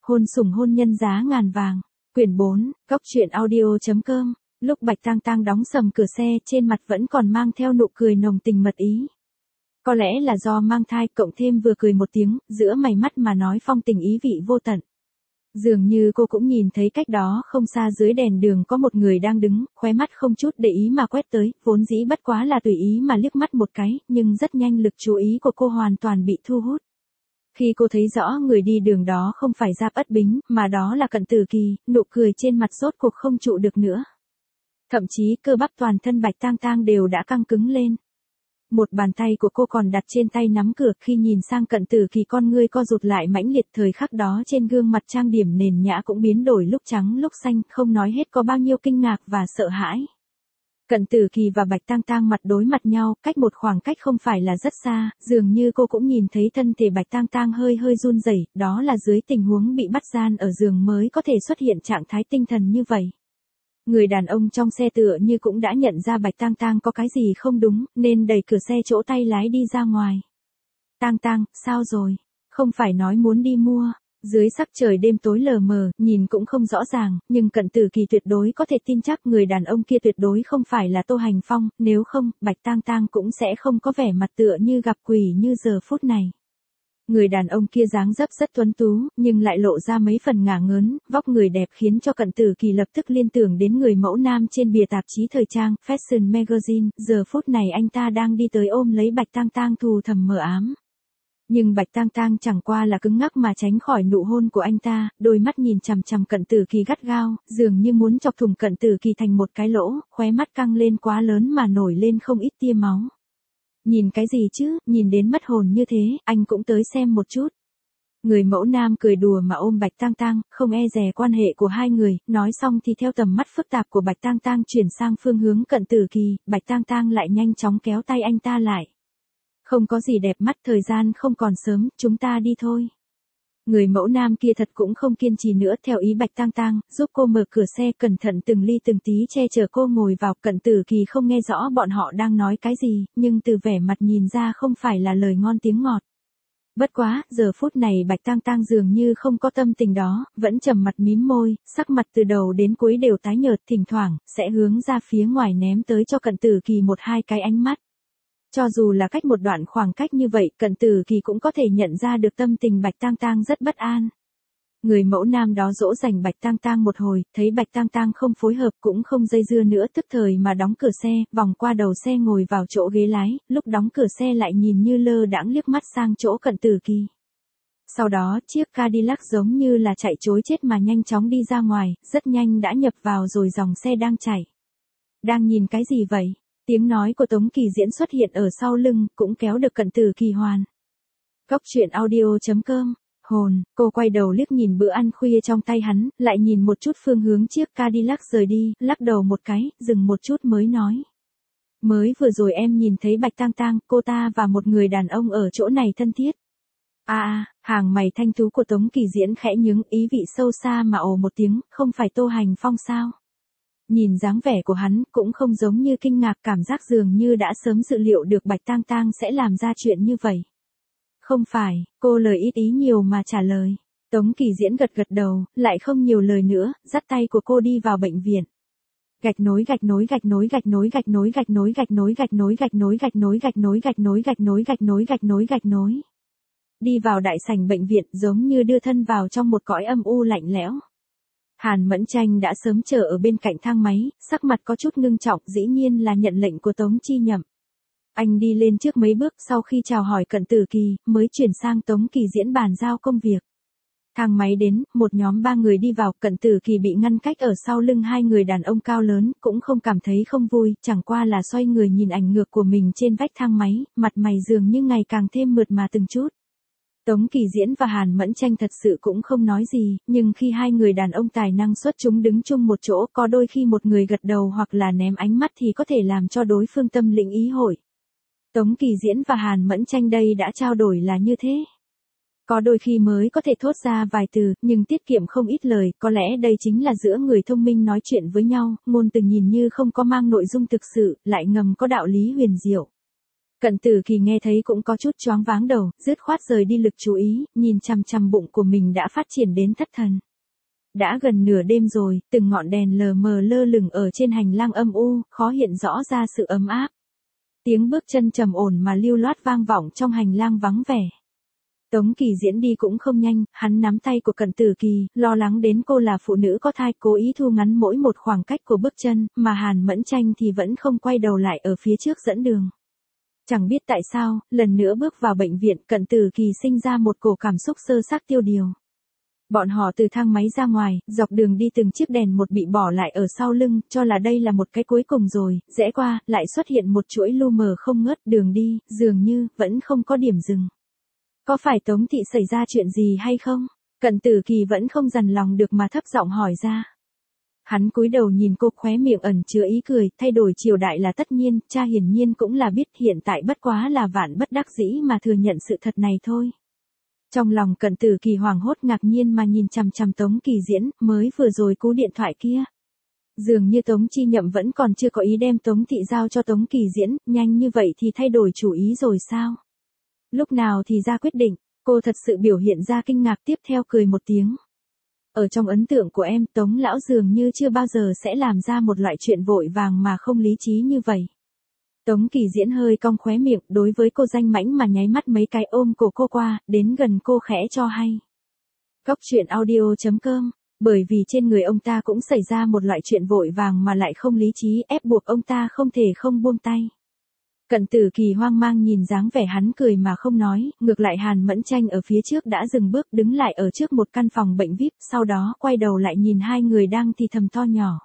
Hôn sủng hôn nhân giá ngàn vàng. Quyển 4, Góc truyện audio.com. Lúc Bạch Tang Tang đóng sầm cửa xe, trên mặt vẫn còn mang theo nụ cười nồng tình mật ý. Có lẽ là do mang thai, cộng thêm vừa cười một tiếng, giữa mày mắt mà nói phong tình ý vị vô tận. Dường như cô cũng nhìn thấy cách đó không xa dưới đèn đường có một người đang đứng, khóe mắt không chút để ý mà quét tới, vốn dĩ bất quá là tùy ý mà liếc mắt một cái, nhưng rất nhanh lực chú ý của cô hoàn toàn bị thu hút. Khi cô thấy rõ người đi đường đó không phải Giáp Ất Bính, mà đó là Cận Tử Kỳ, nụ cười trên mặt rốt cuộc không trụ được nữa. Thậm chí cơ bắp toàn thân Bạch Tang Tang đều đã căng cứng lên. Một bàn tay của cô còn đặt trên tay nắm cửa, khi nhìn sang Cận Tử Kỳ con ngươi co rụt lại mãnh liệt, thời khắc đó trên gương mặt trang điểm nền nhã cũng biến đổi lúc trắng lúc xanh, không nói hết có bao nhiêu kinh ngạc và sợ hãi. Cận Tử Kỳ và Bạch Tang Tang mặt đối mặt nhau, cách một khoảng cách không phải là rất xa, dường như cô cũng nhìn thấy thân thể Bạch Tang Tang hơi hơi run rẩy, đó là dưới tình huống bị bắt gian ở giường mới có thể xuất hiện trạng thái tinh thần như vậy. Người đàn ông trong xe tựa như cũng đã nhận ra Bạch Tang Tang có cái gì không đúng, nên đẩy cửa xe chỗ tay lái đi ra ngoài. Tang Tang, sao rồi? Không phải nói muốn đi mua? Dưới sắc trời đêm tối lờ mờ, nhìn cũng không rõ ràng, nhưng Cận Tử Kỳ tuyệt đối có thể tin chắc người đàn ông kia tuyệt đối không phải là Tô Hành Phong, nếu không, Bạch Tang Tang cũng sẽ không có vẻ mặt tựa như gặp quỷ như giờ phút này. Người đàn ông kia dáng dấp rất tuấn tú, nhưng lại lộ ra mấy phần ngả ngớn, vóc người đẹp khiến cho Cận Tử Kỳ lập tức liên tưởng đến người mẫu nam trên bìa tạp chí thời trang, Fashion Magazine, giờ phút này anh ta đang đi tới ôm lấy Bạch Tang Tang thù thầm mờ ám. Nhưng Bạch Tang Tang chẳng qua là cứng ngắc mà tránh khỏi nụ hôn của anh ta, đôi mắt nhìn chằm chằm Cận Tử Kỳ gắt gao, dường như muốn chọc thủng Cận Tử Kỳ thành một cái lỗ, khóe mắt căng lên quá lớn mà nổi lên không ít tia máu. Nhìn cái gì chứ, nhìn đến mất hồn như thế, anh cũng tới xem một chút. Người mẫu nam cười đùa mà ôm Bạch Tang Tang, không e dè quan hệ của hai người, nói xong thì theo tầm mắt phức tạp của Bạch Tang Tang chuyển sang phương hướng Cận Tử Kỳ, Bạch Tang Tang lại nhanh chóng kéo tay anh ta lại. Không có gì đẹp mắt, thời gian không còn sớm, chúng ta đi thôi. Người mẫu nam kia thật cũng không kiên trì nữa, theo ý Bạch Tang Tang, giúp cô mở cửa xe, cẩn thận từng ly từng tí che chở cô ngồi vào. Cận Tử Kỳ không nghe rõ bọn họ đang nói cái gì, nhưng từ vẻ mặt nhìn ra không phải là lời ngon tiếng ngọt. Bất quá, giờ phút này Bạch Tang Tang dường như không có tâm tình đó, vẫn trầm mặt mím môi, sắc mặt từ đầu đến cuối đều tái nhợt, thỉnh thoảng sẽ hướng ra phía ngoài ném tới cho Cận Tử Kỳ một hai cái ánh mắt. Cho dù là cách một đoạn khoảng cách như vậy, Cận Tử Kỳ cũng có thể nhận ra được tâm tình Bạch Tang Tang rất bất an. Người mẫu nam đó dỗ dành Bạch Tang Tang một hồi, thấy Bạch Tang Tang không phối hợp cũng không dây dưa nữa, tức thời mà đóng cửa xe, vòng qua đầu xe ngồi vào chỗ ghế lái, lúc đóng cửa xe lại nhìn như lơ đãng liếc mắt sang chỗ Cận Tử Kỳ. Sau đó, chiếc Cadillac giống như là chạy trối chết mà nhanh chóng đi ra ngoài, rất nhanh đã nhập vào rồi dòng xe đang chạy. Đang nhìn cái gì vậy? Tiếng nói của Tống Kỳ Diễn xuất hiện ở sau lưng, cũng kéo được Cận Tử Kỳ hoàn. Góc truyện audio.com. Hồn, cô quay đầu liếc nhìn bữa ăn khuya trong tay hắn, lại nhìn một chút phương hướng chiếc Cadillac rời đi, lắc đầu một cái, dừng một chút mới nói. Mới vừa rồi em nhìn thấy Bạch Tang Tang, cô ta và một người đàn ông ở chỗ này thân thiết. Hàng mày thanh tú của Tống Kỳ Diễn khẽ nhướng, ý vị sâu xa mà ồ một tiếng, không phải Tô Hành Phong sao? Nhìn dáng vẻ của hắn cũng không giống như kinh ngạc, cảm giác dường như đã sớm dự liệu được Bạch Tang Tang sẽ làm ra chuyện như vậy. Không phải, cô lời ít ý nhiều mà trả lời. Tống Kỳ Diễn gật gật đầu, lại không nhiều lời nữa, dắt tay của cô đi vào bệnh viện. Gạch nối gạch nối gạch nối gạch nối gạch nối gạch nối gạch nối gạch nối gạch nối gạch nối gạch nối gạch nối gạch nối gạch nối gạch nối gạch nối. Đi vào đại sảnh bệnh viện giống như đưa thân vào trong một cõi âm u lạnh lẽo. Hàn Mẫn Tranh đã sớm chờ ở bên cạnh thang máy, sắc mặt có chút ngưng trọng, dĩ nhiên là nhận lệnh của Tống Chi Nhậm. Anh đi lên trước mấy bước, sau khi chào hỏi Cận Tử Kỳ, mới chuyển sang Tống Kỳ Diễn bàn giao công việc. Thang máy đến, một nhóm 3 người đi vào, Cận Tử Kỳ bị ngăn cách ở sau lưng hai người đàn ông cao lớn, cũng không cảm thấy không vui, chẳng qua là xoay người nhìn ảnh ngược của mình trên vách thang máy, mặt mày dường như ngày càng thêm mượt mà từng chút. Tống Kỳ Diễn và Hàn Mẫn Tranh thật sự cũng không nói gì, nhưng khi hai người đàn ông tài năng xuất chúng đứng chung một chỗ, có đôi khi một người gật đầu hoặc là ném ánh mắt thì có thể làm cho đối phương tâm lĩnh ý hội. Tống Kỳ Diễn và Hàn Mẫn Tranh đây đã trao đổi là như thế. Có đôi khi mới có thể thốt ra vài từ, nhưng tiết kiệm không ít lời, có lẽ đây chính là giữa người thông minh nói chuyện với nhau, ngôn từ nhìn như không có mang nội dung thực sự, lại ngầm có đạo lý huyền diệu. Cận Tử Kỳ nghe thấy cũng có chút choáng váng đầu, dứt khoát rời đi lực chú ý, nhìn chằm chằm bụng của mình đã phát triển đến thất thần. Đã gần nửa đêm rồi, từng ngọn đèn lờ mờ lơ lửng ở trên hành lang âm u, khó hiện rõ ra sự ấm áp. Tiếng bước chân trầm ổn mà lưu loát vang vọng trong hành lang vắng vẻ. Tống Kỳ Diễn đi cũng không nhanh, hắn nắm tay của Cận Tử Kỳ, lo lắng đến cô là phụ nữ có thai, cố ý thu ngắn mỗi một khoảng cách của bước chân, mà Hàn Mẫn Tranh thì vẫn không quay đầu lại ở phía trước dẫn đường. Chẳng biết tại sao, lần nữa bước vào bệnh viện, Cận Tử Kỳ sinh ra một cổ cảm xúc sơ xác tiêu điều. Bọn họ từ thang máy ra ngoài, dọc đường đi từng chiếc đèn một bị bỏ lại ở sau lưng, cho là đây là một cái cuối cùng rồi, rẽ qua, lại xuất hiện một chuỗi lu mờ không ngớt, đường đi, dường như, vẫn không có điểm dừng. Có phải Tống thị xảy ra chuyện gì hay không? Cận Tử Kỳ vẫn không dằn lòng được mà thấp giọng hỏi ra. Hắn cúi đầu nhìn cô, khóe miệng ẩn chứa ý cười, thay đổi triều đại là tất nhiên, cha hiển nhiên cũng là biết, hiện tại bất quá là vạn bất đắc dĩ mà thừa nhận sự thật này thôi. Trong lòng Cận Tử Kỳ hoảng hốt ngạc nhiên mà nhìn chằm chằm Tống Kỳ Diễn, mới vừa rồi cú điện thoại kia. Dường như Tống Chi Nhậm vẫn còn chưa có ý đem Tống thị giao cho Tống Kỳ Diễn, nhanh như vậy thì thay đổi chủ ý rồi sao? Lúc nào thì ra quyết định, cô thật sự biểu hiện ra kinh ngạc, tiếp theo cười một tiếng. Ở trong ấn tượng của em, Tống lão dường như chưa bao giờ sẽ làm ra một loại chuyện vội vàng mà không lý trí như vậy. Tống Kỳ Diễn hơi cong khóe miệng, đối với cô danh mãnh mà nháy mắt mấy cái, ôm cổ cô qua, đến gần cô khẽ cho hay. Cóc truyện audio.com, bởi vì trên người ông ta cũng xảy ra một loại chuyện vội vàng mà lại không lý trí, ép buộc ông ta không thể không buông tay. Cận Tử Kỳ hoang mang nhìn dáng vẻ hắn cười mà không nói, ngược lại Hàn Mẫn Tranh ở phía trước đã dừng bước, đứng lại ở trước một căn phòng bệnh VIP, sau đó quay đầu lại nhìn hai người đang thì thầm to nhỏ.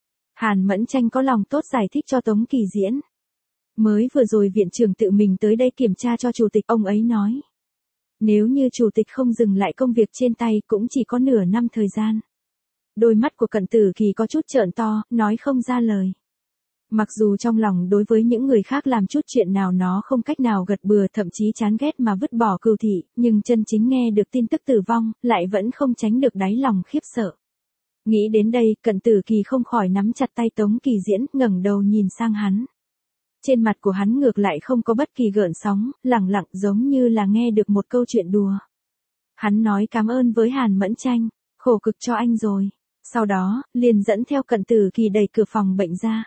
Hàn Mẫn Tranh có lòng tốt giải thích cho Tống Kỳ Diễn. Mới vừa rồi viện trưởng tự mình tới đây kiểm tra cho chủ tịch, ông ấy nói. Nếu như chủ tịch không dừng lại công việc trên tay cũng chỉ có nửa năm thời gian. Đôi mắt của Cận Tử Kỳ có chút trợn to, nói không ra lời. Mặc dù trong lòng đối với những người khác làm chút chuyện nào nó không cách nào gật bừa, thậm chí chán ghét mà vứt bỏ cừu thị, nhưng chân chính nghe được tin tức tử vong, lại vẫn không tránh được đáy lòng khiếp sợ. Nghĩ đến đây, Cận Tử Kỳ không khỏi nắm chặt tay Tống Kỳ Diễn, ngẩng đầu nhìn sang hắn. Trên mặt của hắn ngược lại không có bất kỳ gợn sóng, lẳng lặng giống như là nghe được một câu chuyện đùa. Hắn nói cảm ơn với Hàn Mẫn Tranh, khổ cực cho anh rồi. Sau đó, liền dẫn theo Cận Tử Kỳ đẩy cửa phòng bệnh ra.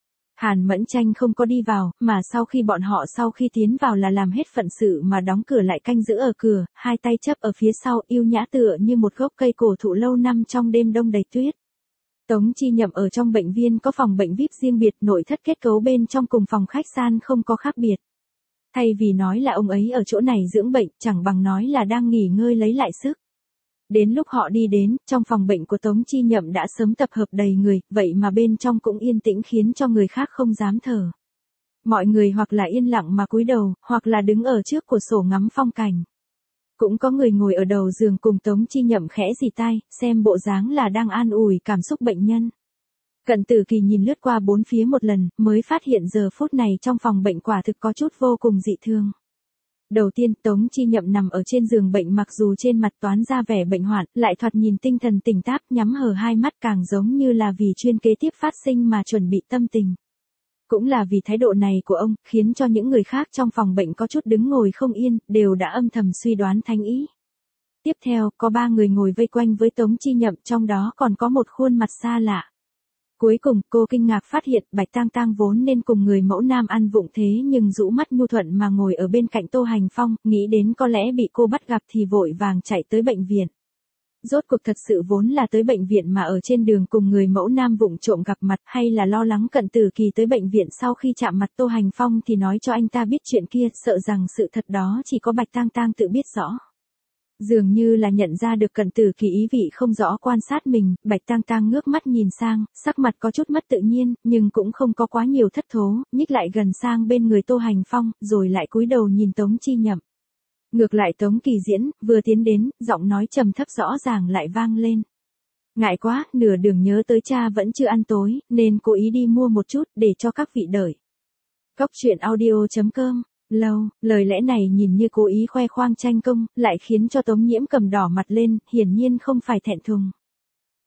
Hàn Mẫn Tranh không có đi vào, mà sau khi tiến vào là làm hết phận sự mà đóng cửa lại, canh giữ ở cửa, hai tay chấp ở phía sau, yêu nhã tựa như một gốc cây cổ thụ lâu năm trong đêm đông đầy tuyết. Tống Chi Nhậm ở trong bệnh viện có phòng bệnh VIP riêng biệt, nội thất kết cấu bên trong cùng phòng khách sạn không có khác biệt. Thay vì nói là ông ấy ở chỗ này dưỡng bệnh, chẳng bằng nói là đang nghỉ ngơi lấy lại sức. Đến lúc họ đi đến, trong phòng bệnh của Tống Chi Nhậm đã sớm tập hợp đầy người, vậy mà bên trong cũng yên tĩnh khiến cho người khác không dám thở. Mọi người hoặc là yên lặng mà cúi đầu, hoặc là đứng ở trước cửa sổ ngắm phong cảnh. Cũng có người ngồi ở đầu giường cùng Tống Chi Nhậm khẽ rì tai, xem bộ dáng là đang an ủi cảm xúc bệnh nhân. Cận Tử Kỳ nhìn lướt qua bốn phía một lần, mới phát hiện giờ phút này trong phòng bệnh quả thực có chút vô cùng dị thường. Đầu tiên, Tống Chi Nhậm nằm ở trên giường bệnh, mặc dù trên mặt toán ra vẻ bệnh hoạn, lại thoạt nhìn tinh thần tỉnh táo, nhắm hờ hai mắt, càng giống như là vì chuyên kế tiếp phát sinh mà chuẩn bị tâm tình. Cũng là vì thái độ này của ông, khiến cho những người khác trong phòng bệnh có chút đứng ngồi không yên, đều đã âm thầm suy đoán thánh ý. Tiếp theo, có ba người ngồi vây quanh với Tống Chi Nhậm, trong đó còn có một khuôn mặt xa lạ. Cuối cùng, cô kinh ngạc phát hiện, Bạch Tang Tang vốn nên cùng người mẫu nam ăn vụng thế nhưng rũ mắt nhu thuận mà ngồi ở bên cạnh Tô Hành Phong, nghĩ đến có lẽ bị cô bắt gặp thì vội vàng chạy tới bệnh viện. Rốt cuộc thật sự vốn là tới bệnh viện mà ở trên đường cùng người mẫu nam vụng trộm gặp mặt, hay là lo lắng Cận Tử Kỳ tới bệnh viện sau khi chạm mặt Tô Hành Phong thì nói cho anh ta biết chuyện kia, sợ rằng sự thật đó chỉ có Bạch Tang Tang tự biết rõ. Dường như là nhận ra được Cận Tử Kỳ ý vị không rõ quan sát mình, Bạch Tang Tang ngước mắt nhìn sang, sắc mặt có chút mất tự nhiên, nhưng cũng không có quá nhiều thất thố, nhích lại gần sang bên người Tô Hành Phong, rồi lại cúi đầu nhìn Tống Chi Nhậm. Ngược lại Tống Kỳ Diễn, vừa tiến đến, giọng nói trầm thấp rõ ràng lại vang lên. Ngại quá, nửa đường nhớ tới cha vẫn chưa ăn tối, nên cố ý đi mua một chút, để cho các vị đợi. Cóc truyện audio.com. Lâu, lời lẽ này nhìn như cố ý khoe khoang tranh công, lại khiến cho Tống Nhiễm cầm đỏ mặt lên, hiển nhiên không phải thẹn thùng.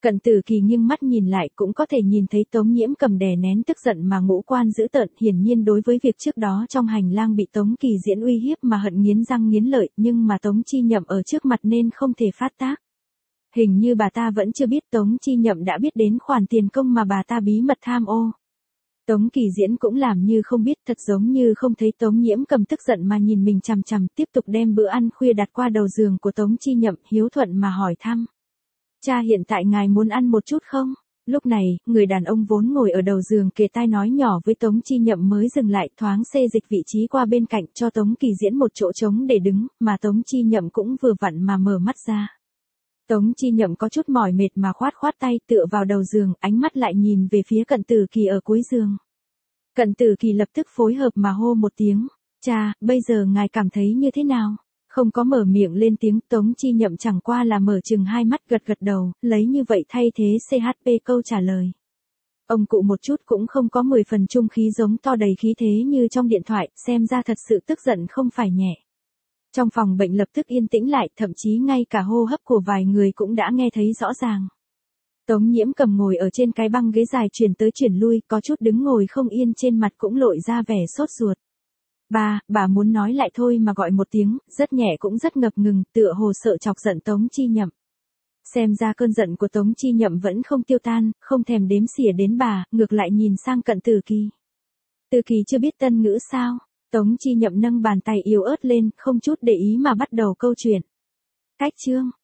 Cận Tử Kỳ nghiêng mắt nhìn lại cũng có thể nhìn thấy Tống Nhiễm Cầm đè nén tức giận mà ngũ quan dữ tợn, hiển nhiên đối với việc trước đó trong hành lang bị Tống Kỳ Diễn uy hiếp mà hận nghiến răng nghiến lợi, nhưng mà Tống Chi Nhậm ở trước mặt nên không thể phát tác. Hình như bà ta vẫn chưa biết Tống Chi Nhậm đã biết đến khoản tiền công mà bà ta bí mật tham ô. Tống Kỳ Diễn cũng làm như không biết, thật giống như không thấy Tống Nhiễm Cầm tức giận mà nhìn mình chằm chằm, tiếp tục đem bữa ăn khuya đặt qua đầu giường của Tống Chi Nhậm, hiếu thuận mà hỏi thăm. Cha hiện tại ngài muốn ăn một chút không? Lúc này, người đàn ông vốn ngồi ở đầu giường kề tai nói nhỏ với Tống Chi Nhậm mới dừng lại, thoáng xê dịch vị trí qua bên cạnh cho Tống Kỳ Diễn một chỗ trống để đứng, mà Tống Chi Nhậm cũng vừa vặn mà mở mắt ra. Tống Chi Nhậm có chút mỏi mệt mà khoát khoát tay tựa vào đầu giường, ánh mắt lại nhìn về phía Cận Tử Kỳ ở cuối giường. Cận Tử Kỳ lập tức phối hợp mà hô một tiếng, cha, bây giờ ngài cảm thấy như thế nào? Không có mở miệng lên tiếng, Tống Chi Nhậm chẳng qua là mở chừng hai mắt gật gật đầu, lấy như vậy thay thế CHP câu trả lời. Ông cụ một chút cũng không có 10 phần trung khí giống to đầy khí thế như trong điện thoại, xem ra thật sự tức giận không phải nhẹ. Trong phòng bệnh lập tức yên tĩnh lại, thậm chí ngay cả hô hấp của vài người cũng đã nghe thấy rõ ràng. Tống Nhiễm Cầm ngồi ở trên cái băng ghế dài chuyển tới chuyển lui, có chút đứng ngồi không yên, trên mặt cũng lộ ra vẻ sốt ruột. Bà muốn nói lại thôi mà gọi một tiếng, rất nhẹ cũng rất ngập ngừng, tựa hồ sợ chọc giận Tống Chi Nhậm. Xem ra cơn giận của Tống Chi Nhậm vẫn không tiêu tan, không thèm đếm xỉa đến bà, ngược lại nhìn sang Cận Tử Kỳ. Tử Kỳ chưa biết tân ngữ sao? Tống Chi Nhậm nâng bàn tay yếu ớt lên, không chút để ý mà bắt đầu câu chuyện. Cách chương